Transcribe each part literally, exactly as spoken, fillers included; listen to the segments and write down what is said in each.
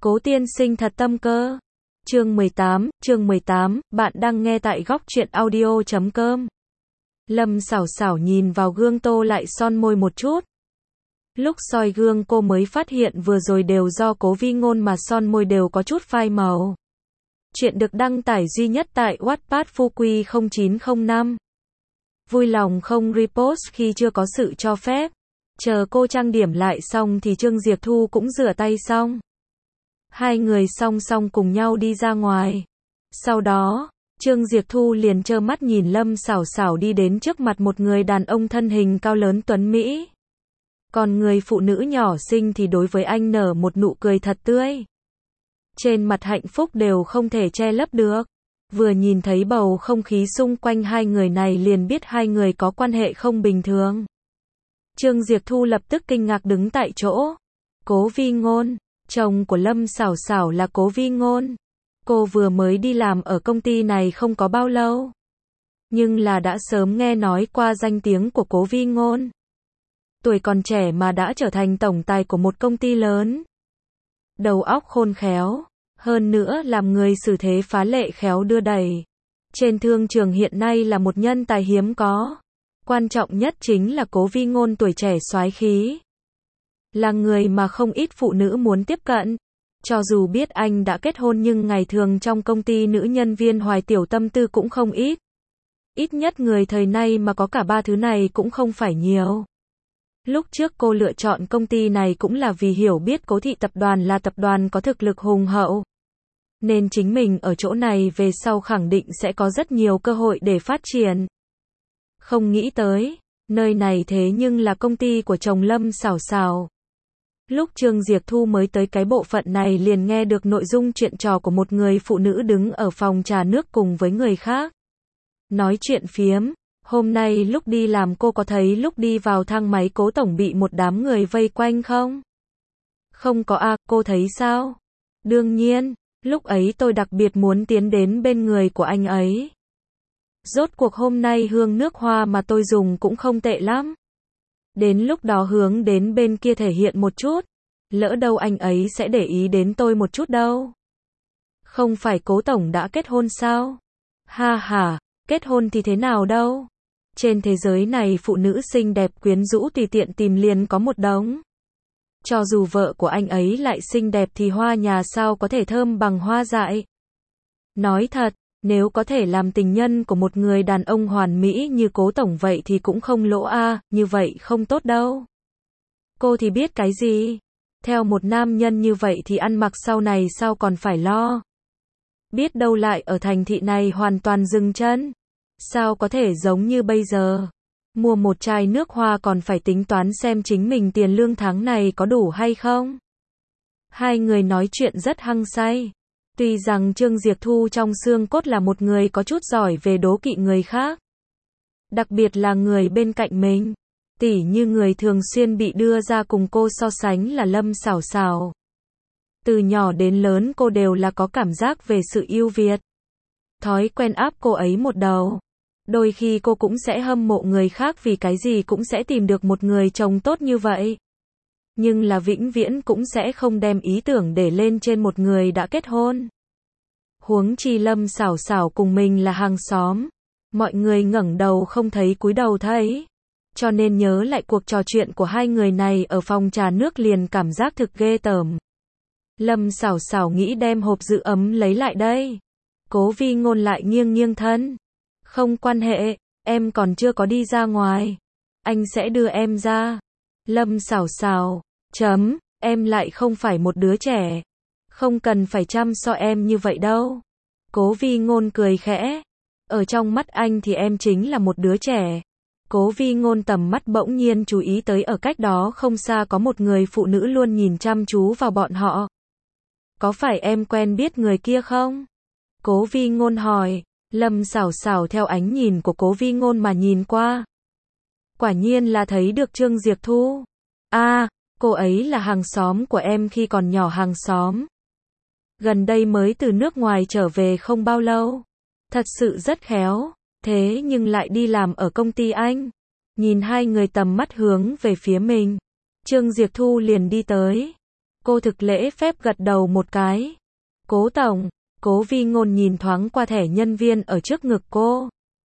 Cố tiên sinh thật tâm cơ. Chương mười tám, chương mười tám, bạn đang nghe tại góc truyện audio chấm com. Lâm Sảo Sảo nhìn vào gương tô lại son môi một chút. Lúc soi gương cô mới phát hiện vừa rồi đều do Cố Vi Ngôn mà son môi đều có chút phai màu. Chuyện được đăng tải duy nhất tại Wattpad Phu Quy không chín không năm. Vui lòng không repost khi chưa có sự cho phép. Chờ cô trang điểm lại xong thì Trương Diệp Thu cũng rửa tay xong. Hai người song song cùng nhau đi ra ngoài. Sau đó, Trương Diệp Thu liền trơ mắt nhìn Lâm Sảo Sảo đi đến trước mặt một người đàn ông thân hình cao lớn tuấn Mỹ. Còn người phụ nữ nhỏ xinh thì đối với anh nở một nụ cười thật tươi. Trên mặt hạnh phúc đều không thể che lấp được. Vừa nhìn thấy bầu không khí xung quanh hai người này liền biết hai người có quan hệ không bình thường. Trương Diệp Thu lập tức kinh ngạc đứng tại chỗ. Cố Vi Ngôn, chồng của Lâm Sảo Sảo là Cố Vi Ngôn. Cô vừa mới đi làm ở công ty này không có bao lâu. Nhưng là đã sớm nghe nói qua danh tiếng của Cố Vi Ngôn. Tuổi còn trẻ mà đã trở thành tổng tài của một công ty lớn. Đầu óc khôn khéo, hơn nữa làm người xử thế phá lệ khéo đưa đẩy. Trên thương trường hiện nay là một nhân tài hiếm có. Quan trọng nhất chính là Cố Vi Ngôn tuổi trẻ soái khí. Là người mà không ít phụ nữ muốn tiếp cận. Cho dù biết anh đã kết hôn nhưng ngày thường trong công ty nữ nhân viên hoài tiểu tâm tư cũng không ít. Ít nhất người thời nay mà có cả ba thứ này cũng không phải nhiều. Lúc trước cô lựa chọn công ty này cũng là vì hiểu biết Cố thị tập đoàn là tập đoàn có thực lực hùng hậu. Nên chính mình ở chỗ này về sau khẳng định sẽ có rất nhiều cơ hội để phát triển. Không nghĩ tới, nơi này thế nhưng là công ty của chồng Lâm Sảo Sảo. Lúc Trương Diệp Thu mới tới cái bộ phận này liền nghe được nội dung chuyện trò của một người phụ nữ đứng ở phòng trà nước cùng với người khác. Nói chuyện phiếm, hôm nay lúc đi làm cô có thấy lúc đi vào thang máy Cố tổng bị một đám người vây quanh không? Không có à, cô thấy sao? Đương nhiên, lúc ấy tôi đặc biệt muốn tiến đến bên người của anh ấy. Rốt cuộc hôm nay hương nước hoa mà tôi dùng cũng không tệ lắm. Đến lúc đó hướng đến bên kia thể hiện một chút. Lỡ đâu anh ấy sẽ để ý đến tôi một chút đâu. Không phải Cố tổng đã kết hôn sao? Ha ha, kết hôn thì thế nào đâu. Trên thế giới này phụ nữ xinh đẹp quyến rũ tùy tiện tìm liền có một đống. Cho dù vợ của anh ấy lại xinh đẹp thì hoa nhà sao có thể thơm bằng hoa dại. Nói thật, nếu có thể làm tình nhân của một người đàn ông hoàn mỹ như Cố tổng vậy thì cũng không lỗ a, à, như vậy không tốt đâu. Cô thì biết cái gì? Theo một nam nhân như vậy thì ăn mặc sau này sao còn phải lo. Biết đâu lại ở thành thị này hoàn toàn dừng chân. Sao có thể giống như bây giờ? Mua một chai nước hoa còn phải tính toán xem chính mình tiền lương tháng này có đủ hay không? Hai người nói chuyện rất hăng say. Tuy rằng Trương Diệp Thu trong xương cốt là một người có chút giỏi về đố kỵ người khác. Đặc biệt là người bên cạnh mình. Tỉ như người thường xuyên bị đưa ra cùng cô so sánh là Lâm Sảo Sảo. Từ nhỏ đến lớn cô đều là có cảm giác về sự ưu việt. Thói quen áp cô ấy một đầu. Đôi khi cô cũng sẽ hâm mộ người khác vì cái gì cũng sẽ tìm được một người chồng tốt như vậy. Nhưng là vĩnh viễn cũng sẽ không đem ý tưởng để lên trên một người đã kết hôn. Huống chi Lâm Sảo Sảo cùng mình là hàng xóm. Mọi người ngẩng đầu không thấy cúi đầu thấy. Cho nên nhớ lại cuộc trò chuyện của hai người này ở phòng trà nước liền cảm giác thực ghê tởm. Lâm Sảo Sảo nghĩ đem hộp giữ ấm lấy lại đây. Cố Vi Ngôn lại nghiêng nghiêng thân. Không quan hệ, em còn chưa có đi ra ngoài. Anh sẽ đưa em ra. Lâm Sảo Sảo, chấm, em lại không phải một đứa trẻ. Không cần phải chăm sóc em như vậy đâu. Cố Vi Ngôn cười khẽ. Ở trong mắt anh thì em chính là một đứa trẻ. Cố Vi Ngôn tầm mắt bỗng nhiên chú ý tới ở cách đó không xa có một người phụ nữ luôn nhìn chăm chú vào bọn họ. Có phải em quen biết người kia không? Cố Vi Ngôn hỏi. Lâm Sảo Sảo theo ánh nhìn của Cố Vi Ngôn mà nhìn qua. Quả nhiên là thấy được Trương Diệp Thu. À, cô ấy là hàng xóm của em khi còn nhỏ hàng xóm. Gần đây mới từ nước ngoài trở về không bao lâu. Thật sự rất khéo, thế nhưng lại đi làm ở công ty anh. Nhìn hai người tầm mắt hướng về phía mình. Trương Diệp Thu liền đi tới. Cô thực lễ phép gật đầu một cái. Cố tổng, Cố Vi Ngôn nhìn thoáng qua thẻ nhân viên ở trước ngực cô.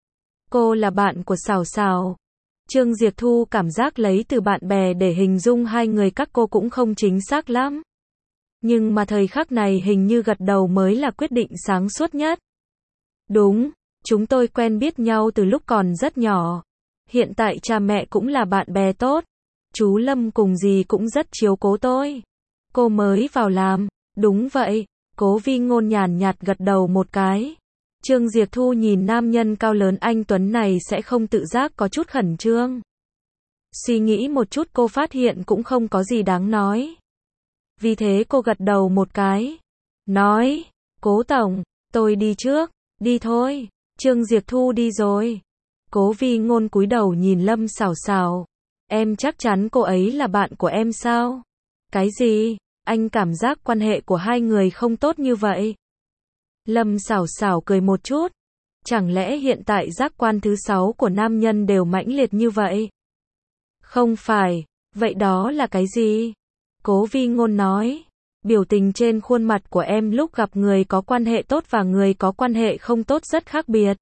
Cô là bạn của Sảo Sảo. Trương Diệp Thu cảm giác lấy từ bạn bè để hình dung hai người các cô cũng không chính xác lắm. Nhưng mà thời khắc này hình như gật đầu mới là quyết định sáng suốt nhất. Đúng, chúng tôi quen biết nhau từ lúc còn rất nhỏ. Hiện tại cha mẹ cũng là bạn bè tốt. Chú Lâm cùng dì cũng rất chiếu cố tôi. Cô mới vào làm. Đúng vậy. Cố Vi Ngôn nhàn nhạt gật đầu một cái. Trương Diệp Thu nhìn nam nhân cao lớn anh tuấn này sẽ không tự giác có chút khẩn trương. Suy nghĩ một chút cô phát hiện cũng không có gì đáng nói. Vì thế cô gật đầu một cái. Nói, Cố tổng, tôi đi trước. Đi thôi. Trương Diệp Thu đi rồi. Cố Vi Ngôn cúi đầu nhìn Lâm Sảo Sảo. Em chắc chắn cô ấy là bạn của em sao? Cái gì? Anh cảm giác quan hệ của hai người không tốt như vậy. Lâm Sảo Sảo cười một chút. Chẳng lẽ hiện tại giác quan thứ sáu của nam nhân đều mãnh liệt như vậy? Không phải. Vậy đó là cái gì? Cố Vi Ngôn nói. Biểu tình trên khuôn mặt của em lúc gặp người có quan hệ tốt và người có quan hệ không tốt rất khác biệt.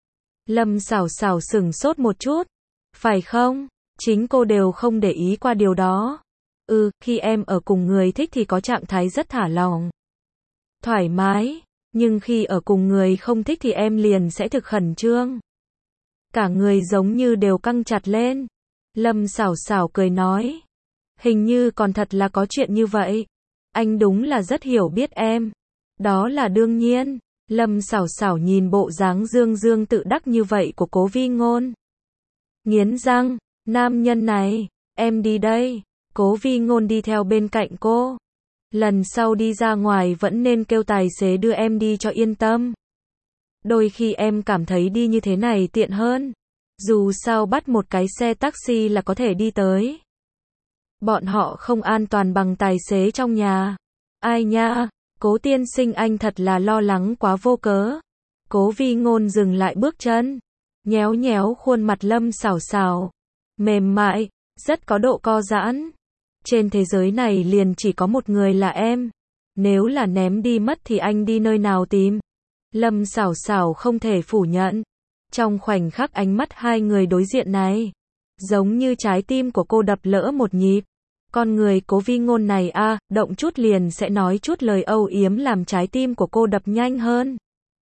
Lâm Sảo Sảo sửng sốt một chút. Phải không? Chính cô đều không để ý qua điều đó. Ừ, khi em ở cùng người thích thì có trạng thái rất thả lỏng, thoải mái. Nhưng khi ở cùng người không thích thì em liền sẽ thực khẩn trương. Cả người giống như đều căng chặt lên. Lâm Sảo Sảo cười nói. Hình như còn thật là có chuyện như vậy. Anh đúng là rất hiểu biết em. Đó là đương nhiên. Lâm Sảo Sảo nhìn bộ dáng dương dương tự đắc như vậy của Cố Vi Ngôn. Nghiến răng, nam nhân này, em đi đây. Cố Vi Ngôn đi theo bên cạnh cô. Lần sau đi ra ngoài vẫn nên kêu tài xế đưa em đi cho yên tâm. Đôi khi em cảm thấy đi như thế này tiện hơn. Dù sao bắt một cái xe taxi là có thể đi tới. Bọn họ không an toàn bằng tài xế trong nhà. Ai nha, Cố tiên sinh anh thật là lo lắng quá vô cớ. Cố Vi Ngôn dừng lại bước chân. Nhéo nhéo khuôn mặt Lâm Sảo Sảo. Mềm mại, rất có độ co giãn. Trên thế giới này liền chỉ có một người là em. Nếu là ném đi mất thì anh đi nơi nào tìm? Lâm Sảo Sảo không thể phủ nhận. Trong khoảnh khắc ánh mắt hai người đối diện này, giống như trái tim của cô đập lỡ một nhịp. Con người Cố Vi Ngôn này a, à, động chút liền sẽ nói chút lời âu yếm làm trái tim của cô đập nhanh hơn.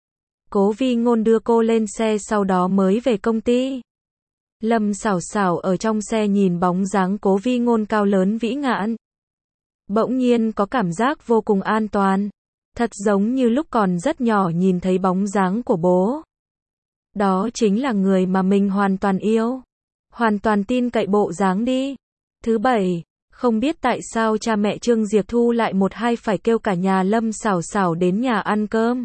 Cố Vi Ngôn đưa cô lên xe sau đó mới về công ty. Lâm Sảo Sảo ở trong xe nhìn bóng dáng Cố Vi Ngôn cao lớn vĩ ngạn. Bỗng nhiên có cảm giác vô cùng an toàn. Thật giống như lúc còn rất nhỏ nhìn thấy bóng dáng của bố. Đó chính là người mà mình hoàn toàn yêu. Hoàn toàn tin cậy bộ dáng đi. Thứ bảy, không biết tại sao cha mẹ Trương Diệp Thu lại một hai phải kêu cả nhà Lâm Sảo Sảo đến nhà ăn cơm.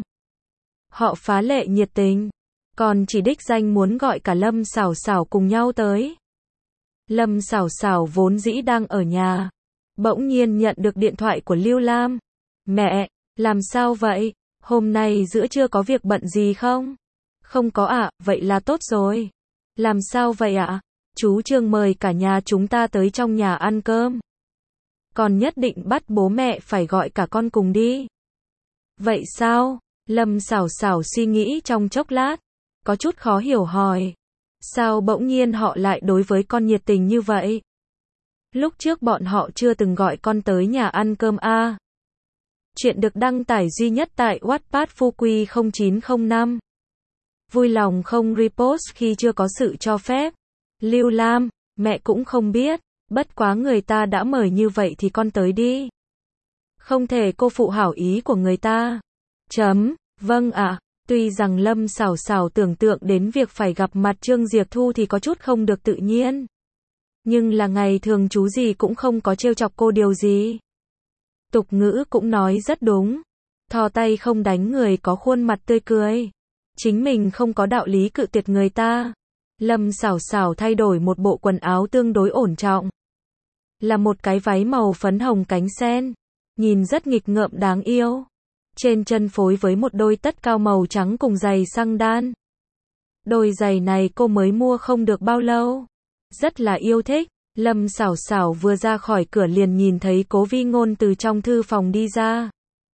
Họ phá lệ nhiệt tình. Còn chỉ đích danh muốn gọi cả Lâm Sảo Sảo cùng nhau tới. Lâm Sảo Sảo vốn dĩ đang ở nhà. Bỗng nhiên nhận được điện thoại của Lưu Lam. Mẹ, làm sao vậy? Hôm nay giữa trưa có việc bận gì không? Không có ạ, à, vậy là tốt rồi. Làm sao vậy ạ? À? Chú Trương mời cả nhà chúng ta tới trong nhà ăn cơm. Còn nhất định bắt bố mẹ phải gọi cả con cùng đi. Vậy sao? Lâm Sảo Sảo suy nghĩ trong chốc lát. Có chút khó hiểu hỏi. Sao bỗng nhiên họ lại đối với con nhiệt tình như vậy? Lúc trước bọn họ chưa từng gọi con tới nhà ăn cơm a. À. Chuyện được đăng tải duy nhất tại Wattpad Phu Quy không chín không năm. Vui lòng không repost khi chưa có sự cho phép. Lưu Lam, mẹ cũng không biết, bất quá người ta đã mời như vậy thì con tới đi. Không thể cô phụ hảo ý của người ta. Chấm, vâng ạ. À. Tuy rằng Lâm Sảo Sảo tưởng tượng đến việc phải gặp mặt Trương Diệp Thu thì có chút không được tự nhiên. Nhưng là ngày thường chú gì cũng không có trêu chọc cô điều gì. Tục ngữ cũng nói rất đúng. Thò tay không đánh người có khuôn mặt tươi cười. Chính mình không có đạo lý cự tuyệt người ta. Lâm Sảo Sảo thay đổi một bộ quần áo tương đối ổn trọng. Là một cái váy màu phấn hồng cánh sen. Nhìn rất nghịch ngợm đáng yêu. Trên chân phối với một đôi tất cao màu trắng cùng giày xăng đan. Đôi giày này cô mới mua không được bao lâu. Rất là yêu thích. Lâm Sảo Sảo vừa ra khỏi cửa liền nhìn thấy Cố Vi Ngôn từ trong thư phòng đi ra.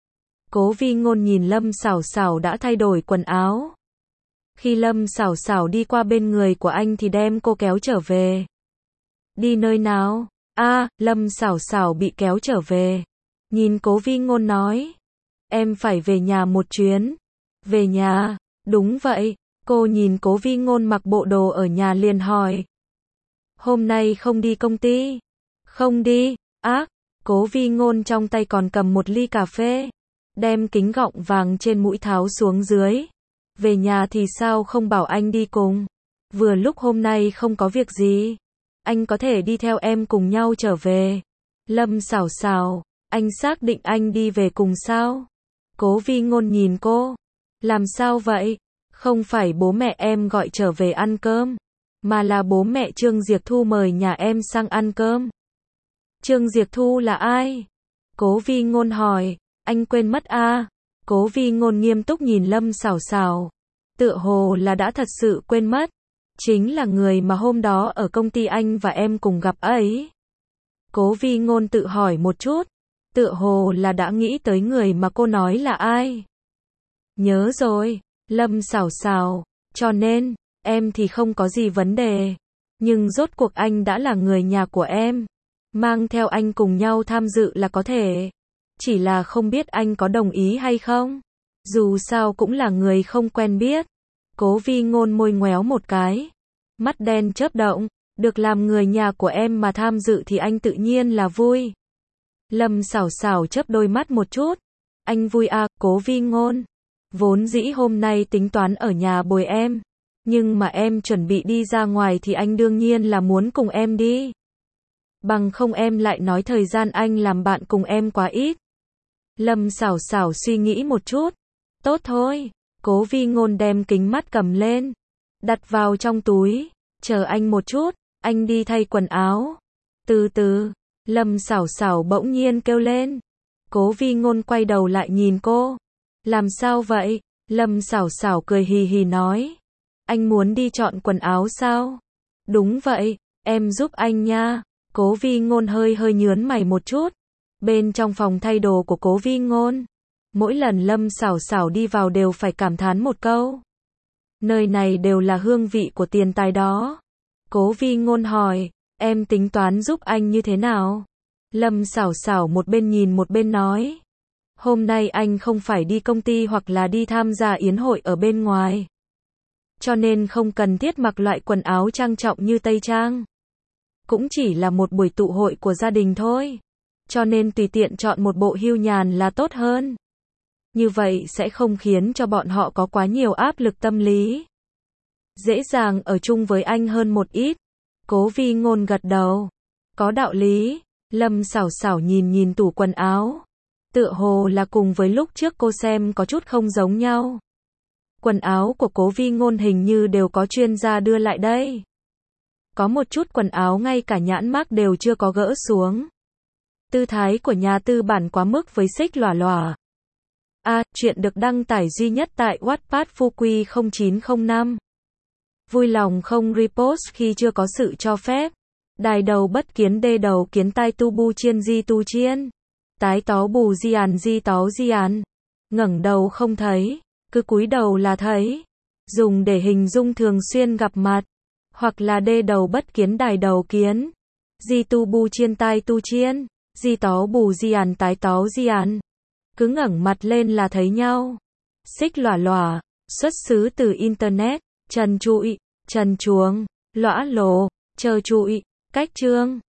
Cố Vi Ngôn nhìn Lâm Sảo Sảo đã thay đổi quần áo. Khi Lâm Sảo Sảo đi qua bên người của anh thì đem cô kéo trở về. Đi nơi nào? A, Lâm Sảo Sảo bị kéo trở về. Nhìn Cố Vi Ngôn nói. Em phải về nhà một chuyến. Về nhà? Đúng vậy. Cô nhìn Cố Vi Ngôn mặc bộ đồ ở nhà liền hỏi. Hôm nay không đi công ty? Không đi. Ác, Cố Vi Ngôn trong tay còn cầm một ly cà phê. Đem kính gọng vàng trên mũi tháo xuống dưới. Về nhà thì sao không bảo anh đi cùng? Vừa lúc hôm nay không có việc gì. Anh có thể đi theo em cùng nhau trở về. Lâm Sảo Sảo, anh xác định anh đi về cùng sao? Cố Vi Ngôn nhìn cô. Làm sao vậy? Không phải bố mẹ em gọi trở về ăn cơm, mà là bố mẹ Trương Diệp Thu mời nhà em sang ăn cơm. Trương Diệp Thu là ai? Cố Vi Ngôn hỏi. Anh quên mất à? Cố Vi Ngôn nghiêm túc nhìn Lâm Sảo Sảo. Tựa hồ là đã thật sự quên mất. Chính là người mà hôm đó ở công ty anh và em cùng gặp ấy. Cố Vi Ngôn tự hỏi một chút. Tựa hồ là đã nghĩ tới người mà cô nói là ai. Nhớ rồi, Lâm Sảo Sảo. Cho nên, em thì không có gì vấn đề. Nhưng rốt cuộc anh đã là người nhà của em. Mang theo anh cùng nhau tham dự là có thể. Chỉ là không biết anh có đồng ý hay không. Dù sao cũng là người không quen biết. Cố Vi Ngôn môi ngoéo một cái. Mắt đen chớp động. Được làm người nhà của em mà tham dự thì anh tự nhiên là vui. Lâm Sảo Sảo chớp đôi mắt một chút. Anh vui à? Cố Vi Ngôn. Vốn dĩ hôm nay tính toán ở nhà bồi em. Nhưng mà em chuẩn bị đi ra ngoài thì anh đương nhiên là muốn cùng em đi. Bằng không em lại nói thời gian anh làm bạn cùng em quá ít. Lâm Sảo Sảo suy nghĩ một chút. Tốt thôi. Cố Vi Ngôn đem kính mắt cầm lên. Đặt vào trong túi. Chờ anh một chút. Anh đi thay quần áo. Từ từ. Lâm Sảo Sảo bỗng nhiên kêu lên. Cố Vi Ngôn quay đầu lại nhìn cô. Làm sao vậy? Lâm Sảo Sảo cười hì hì nói. Anh muốn đi chọn quần áo sao? Đúng vậy. Em giúp anh nha. Cố Vi Ngôn hơi hơi nhướng mày một chút. Bên trong phòng thay đồ của Cố Vi Ngôn. Mỗi lần Lâm Sảo Sảo đi vào đều phải cảm thán một câu. Nơi này đều là hương vị của tiền tài đó. Cố Vi Ngôn hỏi. Em tính toán giúp anh như thế nào? Lâm Sảo Sảo một bên nhìn một bên nói. Hôm nay anh không phải đi công ty hoặc là đi tham gia yến hội ở bên ngoài. Cho nên không cần thiết mặc loại quần áo trang trọng như tây trang. Cũng chỉ là một buổi tụ hội của gia đình thôi. Cho nên tùy tiện chọn một bộ hưu nhàn là tốt hơn. Như vậy sẽ không khiến cho bọn họ có quá nhiều áp lực tâm lý. Dễ dàng ở chung với anh hơn một ít. Cố Vi Ngôn gật đầu. Có đạo lý. Lâm Sảo Sảo nhìn nhìn tủ quần áo. Tựa hồ là cùng với lúc trước cô xem có chút không giống nhau. Quần áo của Cố Vi Ngôn hình như đều có chuyên gia đưa lại đây. Có một chút quần áo ngay cả nhãn mác đều chưa có gỡ xuống. Tư thái của nhà tư bản quá mức với xích lòa lòa. A, chuyện được đăng tải duy nhất tại Wattpad Fukui không chín không năm. Vui lòng không repost khi chưa có sự cho phép. Đài đầu bất kiến đê đầu kiến tai tu bu chiên di tu chiên. Tái tó bù di àn di tó di àn. Ngẩng đầu không thấy, cứ cúi đầu là thấy. Dùng để hình dung thường xuyên gặp mặt. Hoặc là đê đầu bất kiến đài đầu kiến. Di tu bu chiên tai tu chiên. Di tó bù di àn tái tó di àn. Cứ ngẩng mặt lên là thấy nhau. Xích lòa lòa, xuất xứ từ Internet. Trần trụi, trần chuồng, lõa lồ, trơ trụi, cách trương.